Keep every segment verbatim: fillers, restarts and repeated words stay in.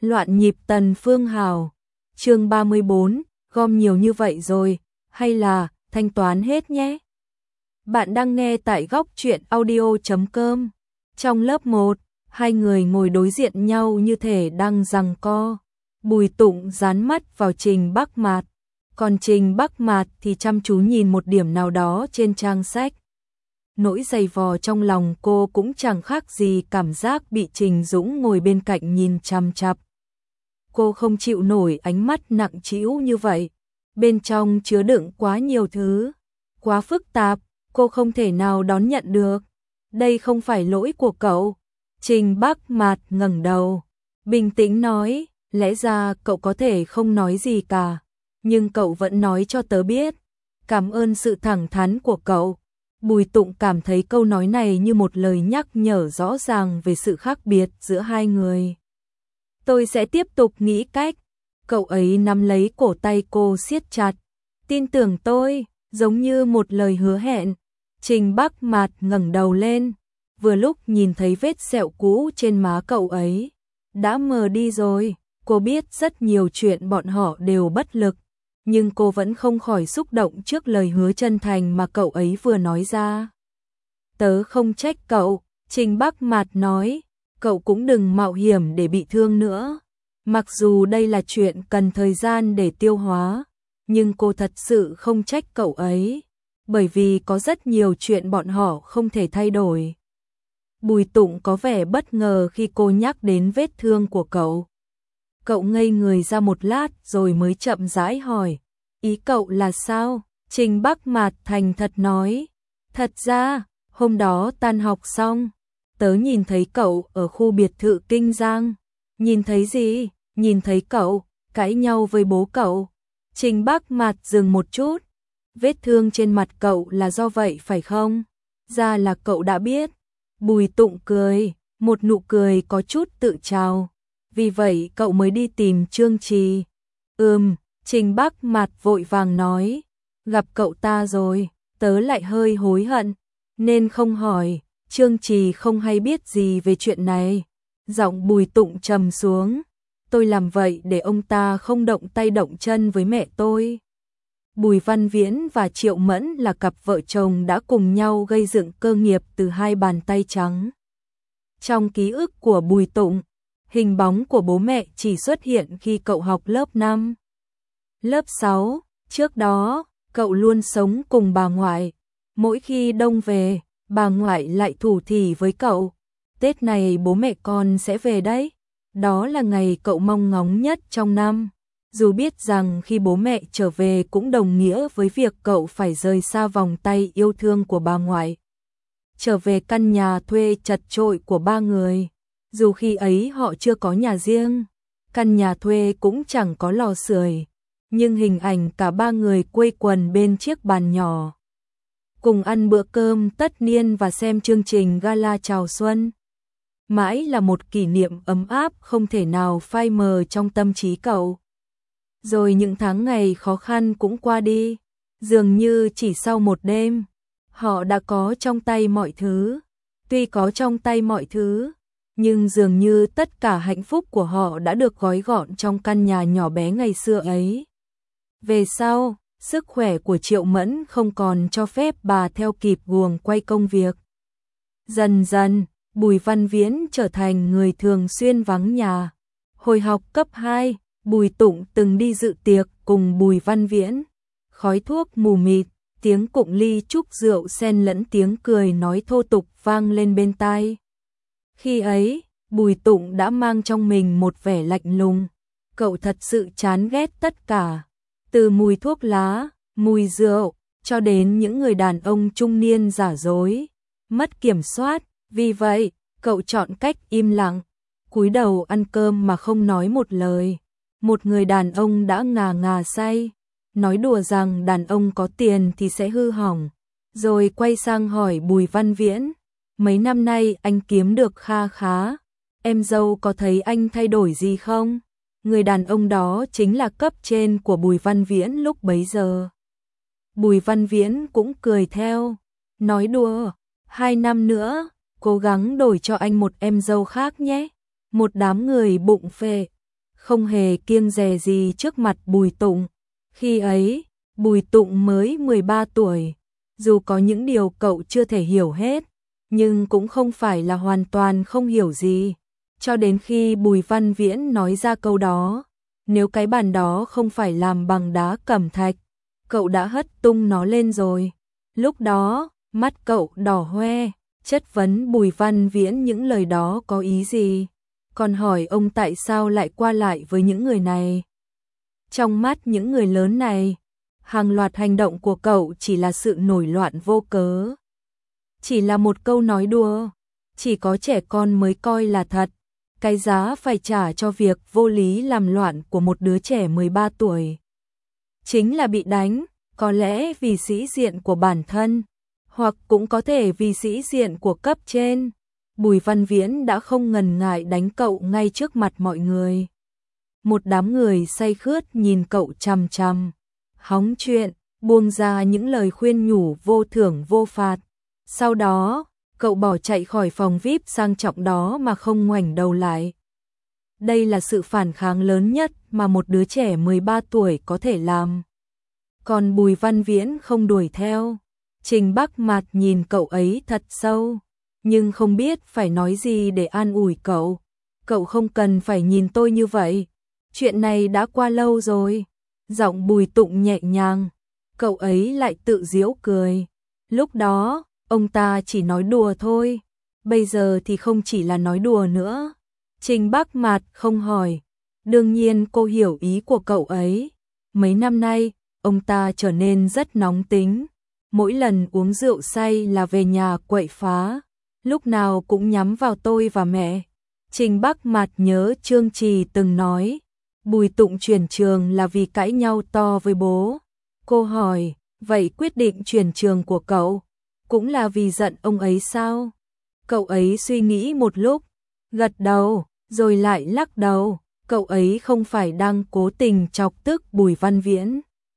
Loạn nhịp Tần Phương Hào. Chương ba mươi bốn, gom nhiều như vậy rồi, hay là thanh toán hết nhé. Bạn đang nghe tại góc truyện audio chấm com. Trong lớp một, hai người ngồi đối diện nhau như thể đang giằng co. Bùi Tụng dán mắt vào Trình Bắc Mạt, còn Trình Bắc Mạt thì chăm chú nhìn một điểm nào đó trên trang sách. Nỗi dày vò trong lòng cô cũng chẳng khác gì cảm giác bị Trình Dũng ngồi bên cạnh nhìn chằm chằm. Cô không chịu nổi ánh mắt nặng trĩu như vậy, bên trong chứa đựng quá nhiều thứ, quá phức tạp, cô không thể nào đón nhận được. Đây không phải lỗi của cậu. Trình Bắc Mạt ngẩng đầu, bình tĩnh nói, lẽ ra cậu có thể không nói gì cả, nhưng cậu vẫn nói cho tớ biết. Cảm ơn sự thẳng thắn của cậu. Bùi Tụng cảm thấy câu nói này như một lời nhắc nhở rõ ràng về sự khác biệt giữa hai người. Tôi sẽ tiếp tục nghĩ cách. Cậu ấy nắm lấy cổ tay cô siết chặt. Tin tưởng tôi, giống như một lời hứa hẹn. Trình Bắc Mạt ngẩng đầu lên, vừa lúc nhìn thấy vết sẹo cũ trên má cậu ấy. Đã mờ đi rồi, cô biết rất nhiều chuyện bọn họ đều bất lực, nhưng cô vẫn không khỏi xúc động trước lời hứa chân thành mà cậu ấy vừa nói ra. Tớ không trách cậu, Trình Bắc Mạt nói, cậu cũng đừng mạo hiểm để bị thương nữa. Mặc dù đây là chuyện cần thời gian để tiêu hóa, nhưng cô thật sự không trách cậu ấy, bởi vì có rất nhiều chuyện bọn họ không thể thay đổi. Bùi Tụng có vẻ bất ngờ khi cô nhắc đến vết thương của cậu. Cậu ngây người ra một lát rồi mới chậm rãi hỏi, ý cậu là sao? Trình Bắc Mạt thành thật nói, thật ra, hôm đó tan học xong, tớ nhìn thấy cậu ở khu biệt thự Kinh Giang. Nhìn thấy gì? Nhìn thấy cậu cãi nhau với bố cậu. Trình Bắc Mạt dừng một chút, vết thương trên mặt cậu là do vậy phải không? Ra là cậu đã biết. Bùi Tụng cười, một nụ cười có chút tự trào. Vì vậy cậu mới đi tìm Trương Trì. Ừm, Trình Bắc Mạt vội vàng nói, gặp cậu ta rồi, tớ lại hơi hối hận, nên không hỏi. Trương Trì không hay biết gì về chuyện này. Giọng Bùi Tụng trầm xuống, tôi làm vậy để ông ta không động tay động chân với mẹ tôi. Bùi Văn Viễn và Triệu Mẫn là cặp vợ chồng đã cùng nhau gây dựng cơ nghiệp từ hai bàn tay trắng. Trong ký ức của Bùi Tụng, hình bóng của bố mẹ chỉ xuất hiện khi cậu học lớp năm. Lớp sáu, trước đó, cậu luôn sống cùng bà ngoại. Mỗi khi đông về, bà ngoại lại thủ thỉ với cậu, Tết này bố mẹ con sẽ về đấy. Đó là ngày cậu mong ngóng nhất trong năm. Dù biết rằng khi bố mẹ trở về cũng đồng nghĩa với việc cậu phải rời xa vòng tay yêu thương của bà ngoại. Trở về căn nhà thuê chật chội của ba người. Dù khi ấy họ chưa có nhà riêng, căn nhà thuê cũng chẳng có lò sưởi, nhưng hình ảnh cả ba người quây quần bên chiếc bàn nhỏ, cùng ăn bữa cơm tất niên và xem chương trình gala chào xuân, mãi là một kỷ niệm ấm áp không thể nào phai mờ trong tâm trí cậu. Rồi những tháng ngày khó khăn cũng qua đi, dường như chỉ sau một đêm, họ đã có trong tay mọi thứ. Tuy có trong tay mọi thứ, nhưng dường như tất cả hạnh phúc của họ đã được gói gọn trong căn nhà nhỏ bé ngày xưa ấy. Về sau, sức khỏe của Triệu Mẫn không còn cho phép bà theo kịp guồng quay công việc. Dần dần, Bùi Văn Viễn trở thành người thường xuyên vắng nhà. Hồi học cấp hai, Bùi Tụng từng đi dự tiệc cùng Bùi Văn Viễn. Khói thuốc mù mịt, tiếng cụng ly chúc rượu xen lẫn tiếng cười nói thô tục vang lên bên tai. Khi ấy, Bùi Tụng đã mang trong mình một vẻ lạnh lùng. Cậu thật sự chán ghét tất cả, từ mùi thuốc lá, mùi rượu, cho đến những người đàn ông trung niên giả dối, mất kiểm soát. Vì vậy, cậu chọn cách im lặng, cúi đầu ăn cơm mà không nói một lời. Một người đàn ông đã ngà ngà say, nói đùa rằng đàn ông có tiền thì sẽ hư hỏng, rồi quay sang hỏi Bùi Văn Viễn, mấy năm nay anh kiếm được kha khá, em dâu có thấy anh thay đổi gì không? Người đàn ông đó chính là cấp trên của Bùi Văn Viễn lúc bấy giờ. Bùi Văn Viễn cũng cười theo, nói đùa, hai năm nữa, cố gắng đổi cho anh một em dâu khác nhé. Một đám người bụng phệ, không hề kiêng dè gì trước mặt Bùi Tụng. Khi ấy, Bùi Tụng mới mười ba tuổi, dù có những điều cậu chưa thể hiểu hết, nhưng cũng không phải là hoàn toàn không hiểu gì. Cho đến khi Bùi Văn Viễn nói ra câu đó, nếu cái bàn đó không phải làm bằng đá cẩm thạch, cậu đã hất tung nó lên rồi. Lúc đó, mắt cậu đỏ hoe, chất vấn Bùi Văn Viễn những lời đó có ý gì, còn hỏi ông tại sao lại qua lại với những người này. Trong mắt những người lớn này, hàng loạt hành động của cậu chỉ là sự nổi loạn vô cớ. Chỉ là một câu nói đùa, chỉ có trẻ con mới coi là thật. Cái giá phải trả cho việc vô lý làm loạn của một đứa trẻ mười ba tuổi chính là bị đánh, có lẽ vì sĩ diện của bản thân, hoặc cũng có thể vì sĩ diện của cấp trên. Bùi Văn Viễn đã không ngần ngại đánh cậu ngay trước mặt mọi người. Một đám người say khướt nhìn cậu chằm chằm, hóng chuyện, buông ra những lời khuyên nhủ vô thưởng vô phạt. Sau đó, cậu bỏ chạy khỏi phòng vi ai pi sang trọng đó mà không ngoảnh đầu lại. Đây là sự phản kháng lớn nhất mà một đứa trẻ mười ba tuổi có thể làm. Còn Bùi Văn Viễn không đuổi theo. Trình Bắc Mạt nhìn cậu ấy thật sâu, nhưng không biết phải nói gì để an ủi cậu. Cậu không cần phải nhìn tôi như vậy, chuyện này đã qua lâu rồi. Giọng Bùi Tụng nhẹ nhàng, cậu ấy lại tự giễu cười. Lúc đó, ông ta chỉ nói đùa thôi, bây giờ thì không chỉ là nói đùa nữa. Trình Bắc Mạt không hỏi, đương nhiên cô hiểu ý của cậu ấy. Mấy năm nay, ông ta trở nên rất nóng tính, mỗi lần uống rượu say là về nhà quậy phá, lúc nào cũng nhắm vào tôi và mẹ. Trình Bắc Mạt nhớ Trương Trì từng nói, Bùi Tụng chuyển trường là vì cãi nhau to với bố. Cô hỏi, vậy quyết định chuyển trường của cậu cũng là vì giận ông ấy sao? Cậu ấy suy nghĩ một lúc, gật đầu, rồi lại lắc đầu. Cậu ấy không phải đang cố tình chọc tức Bùi Văn Viễn,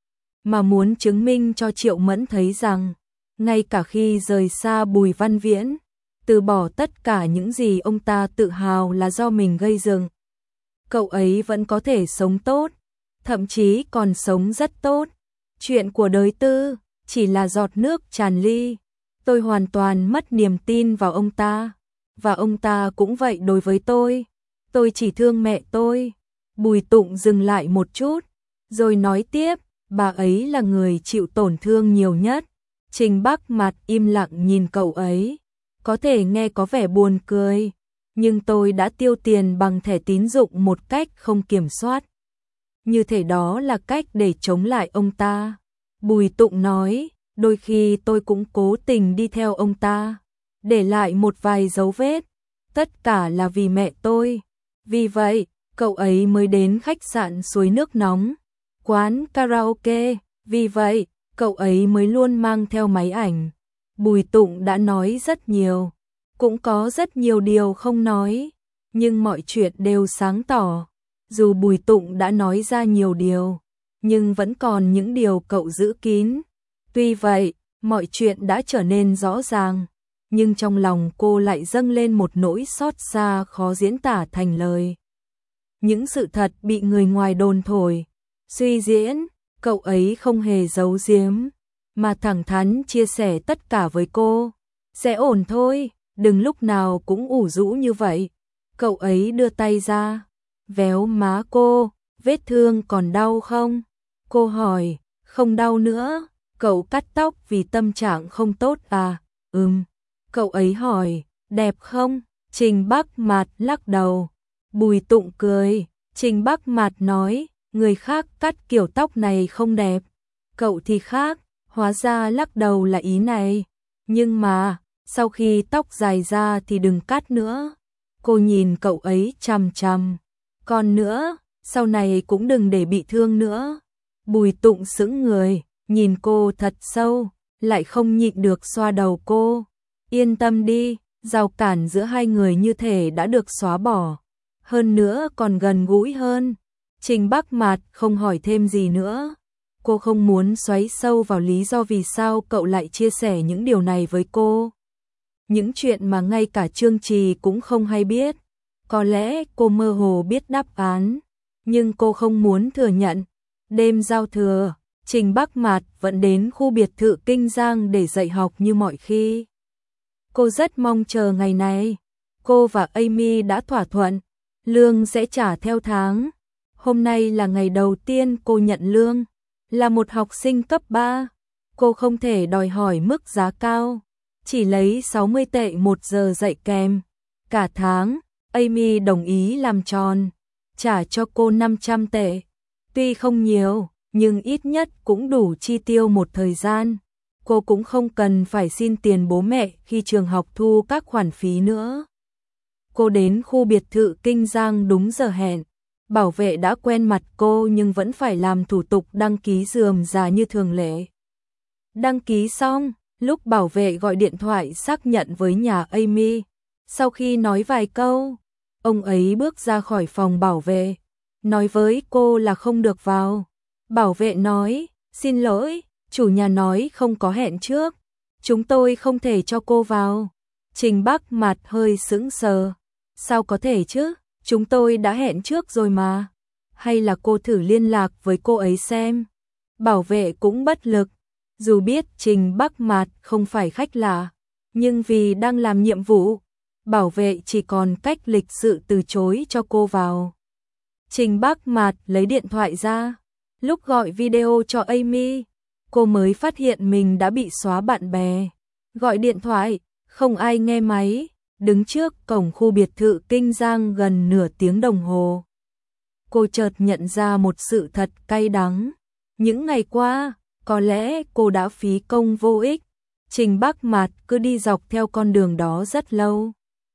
mà muốn chứng minh cho Triệu Mẫn thấy rằng, ngay cả khi rời xa Bùi Văn Viễn, từ bỏ tất cả những gì ông ta tự hào là do mình gây dựng, cậu ấy vẫn có thể sống tốt, thậm chí còn sống rất tốt. Chuyện của đời Tư chỉ là giọt nước tràn ly. Tôi hoàn toàn mất niềm tin vào ông ta, và ông ta cũng vậy đối với tôi. Tôi chỉ thương mẹ tôi. Bùi Tụng dừng lại một chút, rồi nói tiếp, bà ấy là người chịu tổn thương nhiều nhất. Trình Bắc Mạt im lặng nhìn cậu ấy, có thể nghe có vẻ buồn cười, nhưng tôi đã tiêu tiền bằng thẻ tín dụng một cách không kiểm soát. Như thể đó là cách để chống lại ông ta. Bùi Tụng nói, đôi khi tôi cũng cố tình đi theo ông ta, để lại một vài dấu vết, tất cả là vì mẹ tôi. Vì vậy, cậu ấy mới đến khách sạn Suối Nước Nóng, quán karaoke, vì vậy, cậu ấy mới luôn mang theo máy ảnh. Bùi Tụng đã nói rất nhiều, cũng có rất nhiều điều không nói, nhưng mọi chuyện đều sáng tỏ. Dù Bùi Tụng đã nói ra nhiều điều, nhưng vẫn còn những điều cậu giữ kín. Tuy vậy, mọi chuyện đã trở nên rõ ràng, nhưng trong lòng cô lại dâng lên một nỗi xót xa khó diễn tả thành lời. Những sự thật bị người ngoài đồn thổi, suy diễn, cậu ấy không hề giấu giếm, mà thẳng thắn chia sẻ tất cả với cô. Sẽ ổn thôi, đừng lúc nào cũng ủ rũ như vậy. Cậu ấy đưa tay ra, véo má cô, vết thương còn đau không? Cô hỏi, không đau nữa. Cậu cắt tóc vì tâm trạng không tốt à? Ừm. Cậu ấy hỏi, đẹp không? Trình Bắc Mạt lắc đầu. Bùi Tụng cười. Trình Bắc Mạt nói, người khác cắt kiểu tóc này không đẹp, cậu thì khác. Hóa ra lắc đầu là ý này. Nhưng mà, sau khi tóc dài ra thì đừng cắt nữa. Cô nhìn cậu ấy chằm chằm. Còn nữa, sau này cũng đừng để bị thương nữa. Bùi Tụng sững người, nhìn cô thật sâu, lại không nhịn được xoa đầu cô. Yên tâm đi, rào cản giữa hai người như thể đã được xóa bỏ, hơn nữa còn gần gũi hơn. Trình Bắc Mạt không hỏi thêm gì nữa. Cô không muốn xoáy sâu vào lý do vì sao cậu lại chia sẻ những điều này với cô. Những chuyện mà ngay cả Trương Trì cũng không hay biết. Có lẽ cô mơ hồ biết đáp án, nhưng cô không muốn thừa nhận. Đêm giao thừa, Trình Bắc Mạt vẫn đến khu biệt thự Kinh Giang để dạy học như mọi khi. Cô rất mong chờ ngày này. Cô và Amy đã thỏa thuận, lương sẽ trả theo tháng. Hôm nay là ngày đầu tiên cô nhận lương. Là một học sinh cấp ba, cô không thể đòi hỏi mức giá cao, chỉ lấy sáu mươi tệ một giờ dạy kèm. Cả tháng, Amy đồng ý làm tròn, trả cho cô năm trăm tệ. Tuy không nhiều, nhưng ít nhất cũng đủ chi tiêu một thời gian. Cô cũng không cần phải xin tiền bố mẹ khi trường học thu các khoản phí nữa. Cô đến khu biệt thự Kinh Giang đúng giờ hẹn. Bảo vệ đã quen mặt cô nhưng vẫn phải làm thủ tục đăng ký rườm rà như thường lệ. Đăng ký xong, lúc bảo vệ gọi điện thoại xác nhận với nhà Amy. Sau khi nói vài câu, ông ấy bước ra khỏi phòng bảo vệ, nói với cô là không được vào. Bảo vệ nói, xin lỗi, chủ nhà nói không có hẹn trước, chúng tôi không thể cho cô vào. Trình Bắc Mạt hơi sững sờ, sao có thể chứ? Chúng tôi đã hẹn trước rồi mà. Hay là cô thử liên lạc với cô ấy xem. Bảo vệ cũng bất lực. Dù biết Trình Bắc Mạt không phải khách lạ, nhưng vì đang làm nhiệm vụ, bảo vệ chỉ còn cách lịch sự từ chối cho cô vào. Trình Bắc Mạt lấy điện thoại ra. Lúc gọi video cho Amy, cô mới phát hiện mình đã bị xóa bạn bè. Gọi điện thoại, không ai nghe máy. Đứng trước cổng khu biệt thự Kinh Giang gần nửa tiếng đồng hồ. Cô chợt nhận ra một sự thật cay đắng. Những ngày qua, có lẽ cô đã phí công vô ích. Trình Bắc Mạt cứ đi dọc theo con đường đó rất lâu.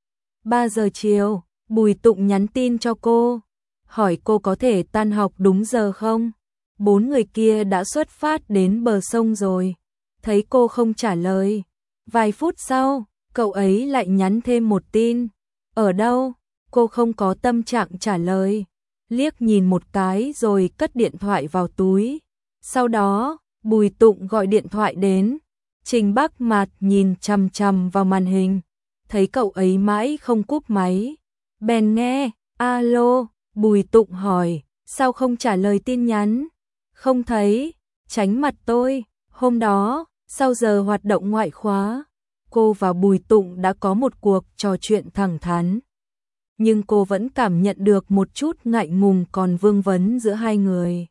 ba giờ chiều, Bùi Tụng nhắn tin cho cô, hỏi cô có thể tan học đúng giờ không? Bốn người kia đã xuất phát đến bờ sông rồi. Thấy cô không trả lời. Vài phút sau, cậu ấy lại nhắn thêm một tin. Ở đâu? Cô không có tâm trạng trả lời. Liếc nhìn một cái rồi cất điện thoại vào túi. Sau đó, Bùi Tụng gọi điện thoại đến. Trình Bắc Mạt nhìn chằm chằm vào màn hình. Thấy cậu ấy mãi không cúp máy. Bèn nghe, alo, Bùi Tụng hỏi, sao không trả lời tin nhắn? Không thấy, tránh mặt tôi. Hôm đó, sau giờ hoạt động ngoại khóa, cô và Bùi Tụng đã có một cuộc trò chuyện thẳng thắn. Nhưng cô vẫn cảm nhận được một chút ngại ngùng còn vương vấn giữa hai người.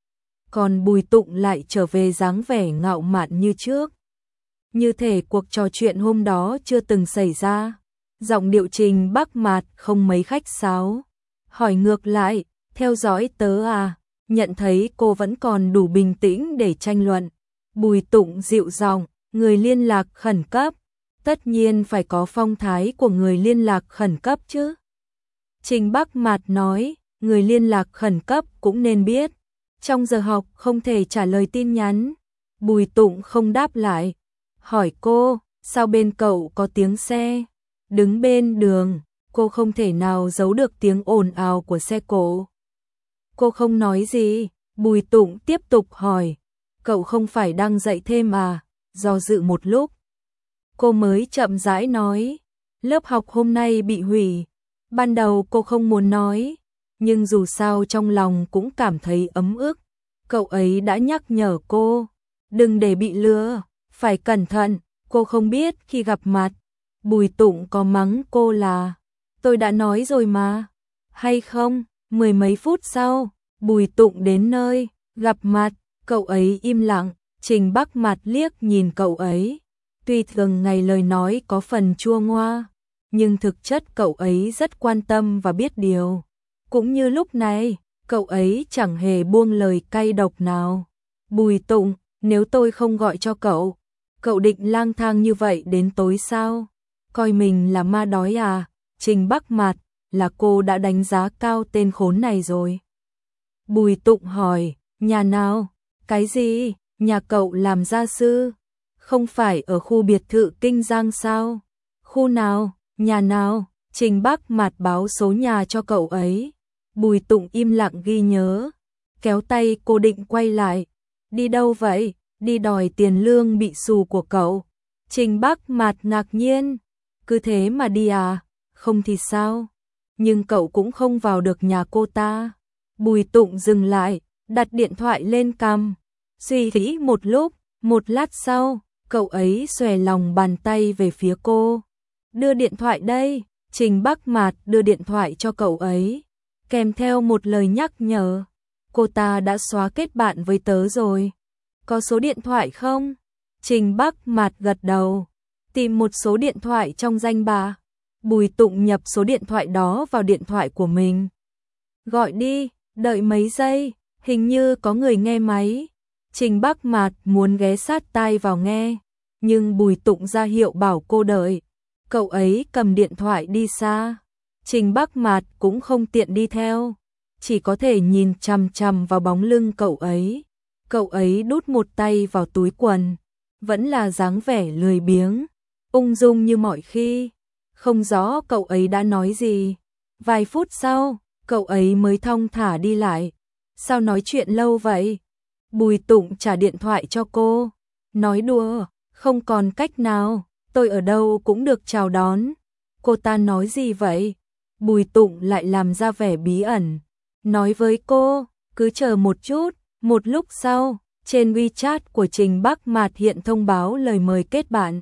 Còn Bùi Tụng lại trở về dáng vẻ ngạo mạn như trước. Như thể cuộc trò chuyện hôm đó chưa từng xảy ra. Giọng điệu Trình Bắc Mạt không mấy khách sáo. Hỏi ngược lại, theo dõi tớ à? Nhận thấy cô vẫn còn đủ bình tĩnh để tranh luận. Bùi Tụng dịu giọng, người liên lạc khẩn cấp. Tất nhiên phải có phong thái của người liên lạc khẩn cấp chứ. Trình Bắc Mạt nói, người liên lạc khẩn cấp cũng nên biết. Trong giờ học không thể trả lời tin nhắn. Bùi Tụng không đáp lại. Hỏi cô, sao bên cậu có tiếng xe? Đứng bên đường, cô không thể nào giấu được tiếng ồn ào của xe cộ. Cô không nói gì. Bùi Tụng tiếp tục hỏi, cậu không phải đang dạy thêm à? Do dự một lúc, cô mới chậm rãi nói, lớp học hôm nay bị hủy. Ban đầu cô không muốn nói, nhưng dù sao trong lòng cũng cảm thấy ấm ức. Cậu ấy đã nhắc nhở cô, đừng để bị lừa, phải cẩn thận. Cô không biết khi gặp mặt, Bùi Tụng có mắng cô là, tôi đã nói rồi mà, hay không? Mười mấy phút sau, Bùi Tụng đến nơi, gặp mặt, cậu ấy im lặng. Trình Bắc Mạt liếc nhìn cậu ấy. Tuy thường ngày lời nói có phần chua ngoa, nhưng thực chất cậu ấy rất quan tâm và biết điều. Cũng như lúc này, cậu ấy chẳng hề buông lời cay độc nào. Bùi Tụng, nếu tôi không gọi cho cậu, cậu định lang thang như vậy đến tối sao? Coi mình là ma đói à? Trình Bắc Mạt, là cô đã đánh giá cao tên khốn này rồi. Bùi Tụng hỏi, nhà nào? Cái gì? Nhà cậu làm gia sư? Không phải ở khu biệt thự Kinh Giang sao? Khu nào? Nhà nào? Trình Bắc Mạt báo số nhà cho cậu ấy. Bùi Tụng im lặng ghi nhớ, kéo tay cô định quay lại. Đi đâu vậy? Đi đòi tiền lương bị xù của cậu. Trình Bắc Mạt ngạc nhiên, cứ thế mà đi à? Không thì sao? Nhưng cậu cũng không vào được nhà cô ta. Bùi Tụng dừng lại, đặt điện thoại lên cằm, suy nghĩ một lúc, một lát sau, cậu ấy xòe lòng bàn tay về phía cô. Đưa điện thoại đây. Trình Bắc Mạt đưa điện thoại cho cậu ấy, kèm theo một lời nhắc nhở. Cô ta đã xóa kết bạn với tớ rồi. Có số điện thoại không? Trình Bắc Mạt gật đầu. Tìm một số điện thoại trong danh bạ. Bùi Tụng nhập số điện thoại đó vào điện thoại của mình. Gọi đi, đợi mấy giây, hình như có người nghe máy. Trình Bắc Mạt muốn ghé sát tai vào nghe, nhưng Bùi Tụng ra hiệu bảo cô đợi. Cậu ấy cầm điện thoại đi xa. Trình Bắc Mạt cũng không tiện đi theo, chỉ có thể nhìn chằm chằm vào bóng lưng cậu ấy. Cậu ấy đút một tay vào túi quần, vẫn là dáng vẻ lười biếng, ung dung như mọi khi. Không rõ cậu ấy đã nói gì. Vài phút sau, cậu ấy mới thong thả đi lại. Sao nói chuyện lâu vậy? Bùi Tụng trả điện thoại cho cô. Nói đùa, không còn cách nào, tôi ở đâu cũng được chào đón. Cô ta nói gì vậy? Bùi Tụng lại làm ra vẻ bí ẩn. Nói với cô, cứ chờ một chút. Một lúc sau, trên WeChat của Trình Bắc Mạt hiện thông báo lời mời kết bạn.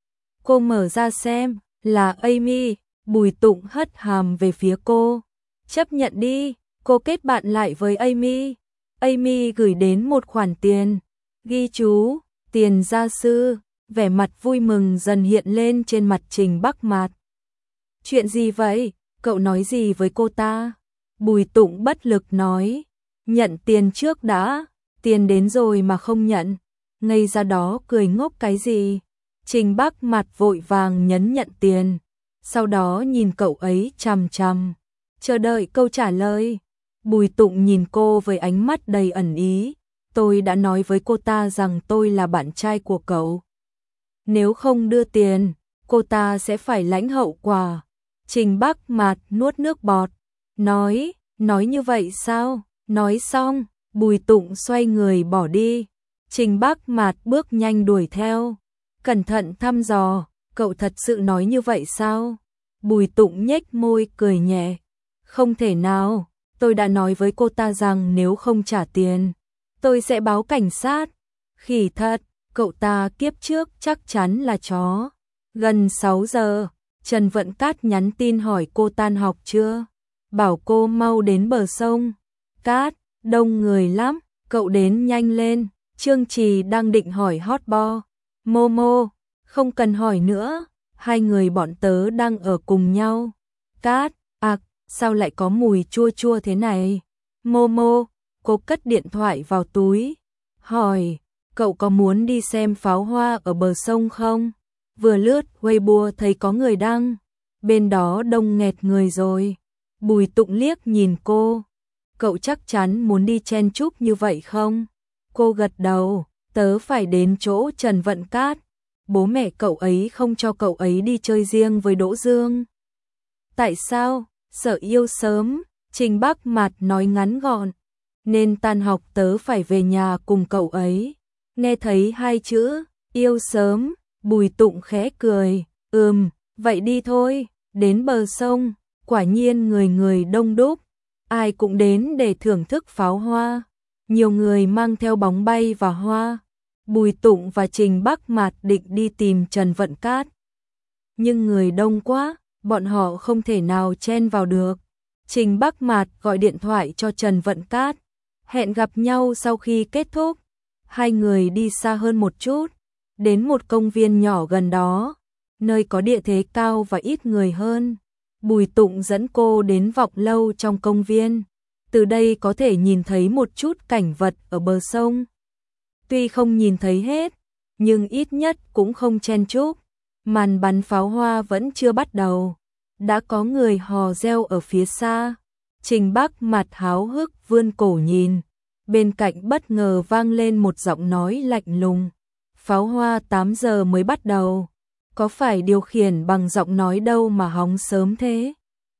Cô mở ra xem, là Amy. Bùi Tụng hất hàm về phía cô. Chấp nhận đi, cô kết bạn lại với Amy. Amy gửi đến một khoản tiền. Ghi chú, tiền gia sư. Vẻ mặt vui mừng dần hiện lên trên mặt Trình Bắc Mạt. Chuyện gì vậy? Cậu nói gì với cô ta? Bùi Tụng bất lực nói. Nhận tiền trước đã. Tiền đến rồi mà không nhận. Ngây ra đó cười ngốc cái gì? Trình Bắc Mạt vội vàng nhấn nhận tiền. Sau đó nhìn cậu ấy chằm chằm, chờ đợi câu trả lời. Bùi Tụng nhìn cô với ánh mắt đầy ẩn ý. Tôi đã nói với cô ta rằng tôi là bạn trai của cậu. Nếu không đưa tiền, cô ta sẽ phải lãnh hậu quả. Trình Bắc Mạt nuốt nước bọt. Nói, nói như vậy sao? Nói xong, Bùi Tụng xoay người bỏ đi. Trình Bắc Mạt bước nhanh đuổi theo. Cẩn thận thăm dò, cậu thật sự nói như vậy sao? Bùi Tụng nhếch môi cười nhẹ. Không thể nào, tôi đã nói với cô ta rằng nếu không trả tiền, tôi sẽ báo cảnh sát. Khỉ thật, cậu ta kiếp trước chắc chắn là chó. Gần sáu giờ, Trần Vận Cát nhắn tin hỏi cô tan học chưa, bảo cô mau đến bờ sông. Cát, đông người lắm, cậu đến nhanh lên. Trương Trì đang định hỏi hot boy. Momo, không cần hỏi nữa, hai người bọn tớ đang ở cùng nhau. Cát, ạc, sao lại có mùi chua chua thế này? Momo, cô cất điện thoại vào túi, hỏi, cậu có muốn đi xem pháo hoa ở bờ sông không? Vừa lướt Weibo thấy có người đăng, bên đó đông nghẹt người rồi. Bùi Tụng liếc nhìn cô, cậu chắc chắn muốn đi chen chúc như vậy không? Cô gật đầu, tớ phải đến chỗ Trần Vận Cát. Bố mẹ cậu ấy không cho cậu ấy đi chơi riêng với Đỗ Dương. Tại sao? Sợ yêu sớm, Trình Bắc Mạt nói ngắn gọn. Nên tan học tớ phải về nhà cùng cậu ấy. Nghe thấy hai chữ, yêu sớm, Bùi Tụng khẽ cười. Ừm, vậy đi thôi. Đến bờ sông, quả nhiên người người đông đúc. Ai cũng đến để thưởng thức pháo hoa. Nhiều người mang theo bóng bay và hoa. Bùi Tụng và Trình Bắc Mạt định đi tìm Trần Vận Cát. Nhưng người đông quá, bọn họ không thể nào chen vào được. Trình Bắc Mạt gọi điện thoại cho Trần Vận Cát, hẹn gặp nhau sau khi kết thúc. Hai người đi xa hơn một chút, đến một công viên nhỏ gần đó, nơi có địa thế cao và ít người hơn. Bùi Tụng dẫn cô đến vọng lâu trong công viên. Từ đây có thể nhìn thấy một chút cảnh vật ở bờ sông. Tuy không nhìn thấy hết, nhưng ít nhất cũng không chen chúc. Màn bắn pháo hoa vẫn chưa bắt đầu. Đã có người hò reo ở phía xa. Trình Bắc Mạt háo hức vươn cổ nhìn. Bên cạnh bất ngờ vang lên một giọng nói lạnh lùng. Pháo hoa tám giờ mới bắt đầu. Có phải điều khiển bằng giọng nói đâu mà hóng sớm thế?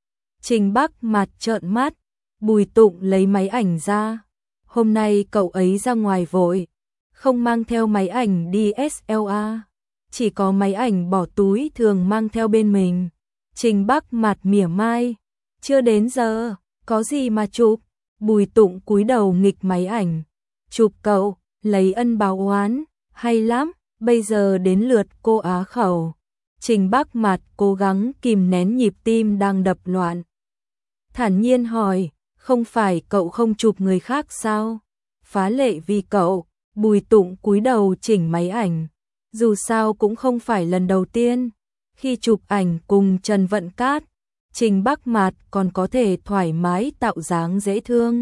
Trình Bắc Mạt trợn mắt. Bùi Tụng lấy máy ảnh ra. Hôm nay cậu ấy ra ngoài vội, không mang theo máy ảnh đê ét lờ rờ, chỉ có máy ảnh bỏ túi thường mang theo bên mình. Trình Bắc Mạt mỉa mai, chưa đến giờ, có gì mà chụp. Bùi Tụng cúi đầu nghịch máy ảnh. Chụp cậu, lấy ân báo oán, hay lắm, bây giờ đến lượt cô á khẩu. Trình Bắc Mạt cố gắng kìm nén nhịp tim đang đập loạn. Thản nhiên hỏi, không phải cậu không chụp người khác sao? Phá lệ vì cậu. Bùi Tụng cúi đầu chỉnh máy ảnh. Dù sao cũng không phải lần đầu tiên. Khi chụp ảnh cùng Trần Vận Cát, Trình Bắc Mạt còn có thể thoải mái tạo dáng dễ thương,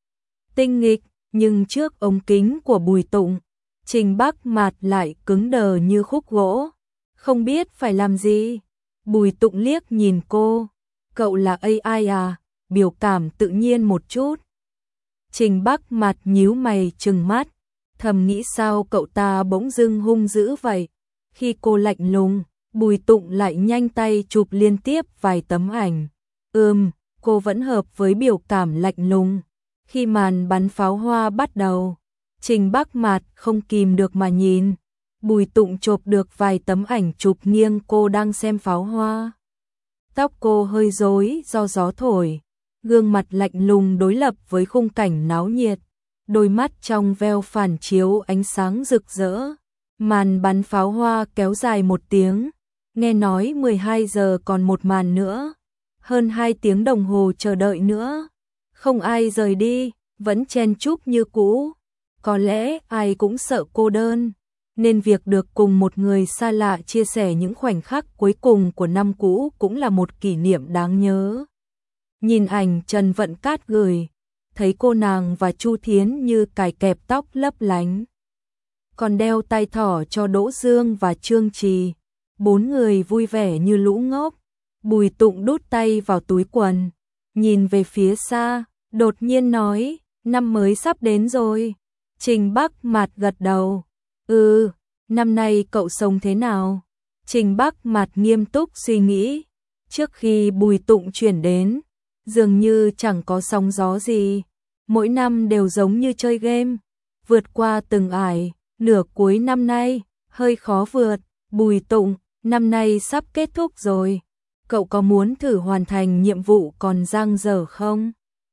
tinh nghịch, nhưng trước ống kính của Bùi Tụng, Trình Bắc Mạt lại cứng đờ như khúc gỗ, không biết phải làm gì. Bùi Tụng liếc nhìn cô, cậu là a i à, biểu cảm tự nhiên một chút. Trình Bắc Mạt nhíu mày trừng mắt, thầm nghĩ sao cậu ta bỗng dưng hung dữ vậy. Khi cô lạnh lùng, Bùi Tụng lại nhanh tay chụp liên tiếp vài tấm ảnh. Ừm, cô vẫn hợp với biểu cảm lạnh lùng. Khi màn bắn pháo hoa bắt đầu, Trình Bắc Mạt không kìm được mà nhìn. Bùi Tụng chụp được vài tấm ảnh chụp nghiêng cô đang xem pháo hoa. Tóc cô hơi rối do gió thổi, gương mặt lạnh lùng đối lập với khung cảnh náo nhiệt. Đôi mắt trong veo phản chiếu ánh sáng rực rỡ. Màn bắn pháo hoa kéo dài một tiếng. Nghe nói mười hai giờ còn một màn nữa. Hơn hai tiếng đồng hồ chờ đợi nữa. Không ai rời đi, vẫn chen chúc như cũ. Có lẽ ai cũng sợ cô đơn, nên việc được cùng một người xa lạ chia sẻ những khoảnh khắc cuối cùng của năm cũ cũng là một kỷ niệm đáng nhớ. Nhìn ảnh Trần Vận Cát gửi, thấy cô nàng và Chu Thiến như cài kẹp tóc lấp lánh, còn đeo tai thỏ cho Đỗ Dương và Trương Trì. Bốn người vui vẻ như lũ ngốc. Bùi Tụng đút tay vào túi quần, nhìn về phía xa, đột nhiên nói, năm mới sắp đến rồi. Trình Bắc Mạt gật đầu. Ừ, năm nay cậu sống thế nào? Trình Bắc Mạt nghiêm túc suy nghĩ. Trước khi Bùi Tụng chuyển đến, dường như chẳng có sóng gió gì. Mỗi năm đều giống như chơi game, vượt qua từng ải. Nửa cuối năm nay, hơi khó vượt. Bùi Tụng, năm nay sắp kết thúc rồi. Cậu có muốn thử hoàn thành nhiệm vụ còn dang dở không?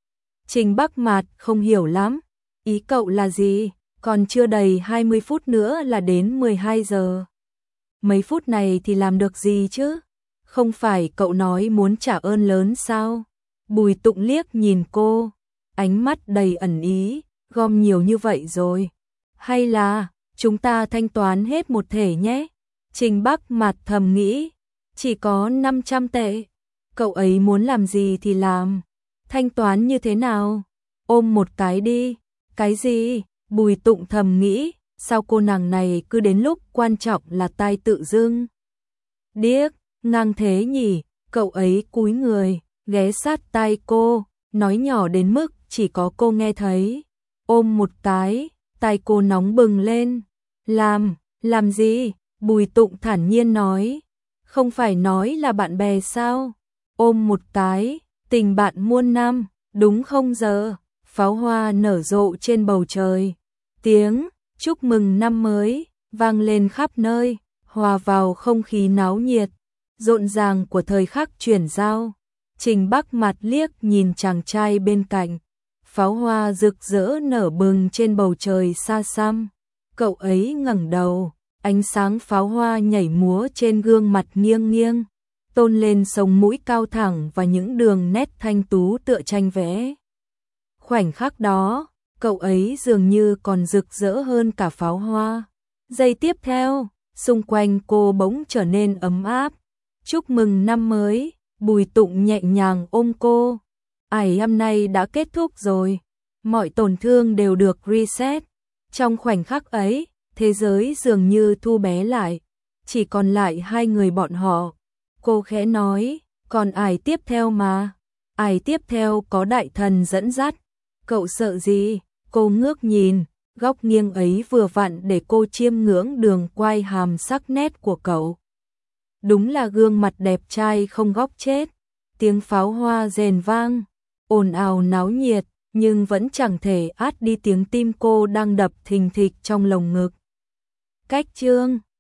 Trình Bắc Mạt không hiểu lắm. Ý cậu là gì? Còn chưa đầy hai mươi phút nữa là đến mười hai giờ. Mấy phút này thì làm được gì chứ? Không phải cậu nói muốn trả ơn lớn sao? Bùi Tụng liếc nhìn cô, ánh mắt đầy ẩn ý, gom nhiều như vậy rồi. Hay là, chúng ta thanh toán hết một thể nhé? Trình Bắc Mạt thầm nghĩ, chỉ có năm trăm tệ. Cậu ấy muốn làm gì thì làm. Thanh toán như thế nào? Ôm một cái đi. Cái gì? Bùi Tụng thầm nghĩ, sao cô nàng này cứ đến lúc quan trọng là tai tự dưng. Điếc, ngang thế nhỉ? Cậu ấy cúi người, ghé sát tai cô, nói nhỏ đến mức chỉ có cô nghe thấy. Ôm một cái, tai cô nóng bừng lên. Làm, làm gì? Bùi Tụng thản nhiên nói. Không phải nói là bạn bè sao? Ôm một cái, tình bạn muôn năm, đúng không giờ? Pháo hoa nở rộ trên bầu trời. Tiếng chúc mừng năm mới vang lên khắp nơi, hòa vào không khí náo nhiệt, rộn ràng của thời khắc chuyển giao. Trình Bắc Mạt liếc nhìn chàng trai bên cạnh. Pháo hoa rực rỡ nở bừng trên bầu trời xa xăm. Cậu ấy ngẩng đầu, ánh sáng pháo hoa nhảy múa trên gương mặt nghiêng nghiêng, tôn lên sống mũi cao thẳng và những đường nét thanh tú tựa tranh vẽ. Khoảnh khắc đó, cậu ấy dường như còn rực rỡ hơn cả pháo hoa. Giây tiếp theo, xung quanh cô bỗng trở nên ấm áp. Chúc mừng năm mới, Bùi Tụng nhẹ nhàng ôm cô. Ải năm nay đã kết thúc rồi, mọi tổn thương đều được reset. Trong khoảnh khắc ấy, thế giới dường như thu bé lại, chỉ còn lại hai người bọn họ. Cô khẽ nói, còn ải tiếp theo mà. Ải tiếp theo có đại thần dẫn dắt. Cậu sợ gì? Cô ngước nhìn, góc nghiêng ấy vừa vặn để cô chiêm ngưỡng đường quai hàm sắc nét của cậu. Đúng là gương mặt đẹp trai không góc chết. Tiếng pháo hoa rền vang, ồn ào náo nhiệt, nhưng vẫn chẳng thể át đi tiếng tim cô đang đập thình thịch trong lồng ngực. Cách chương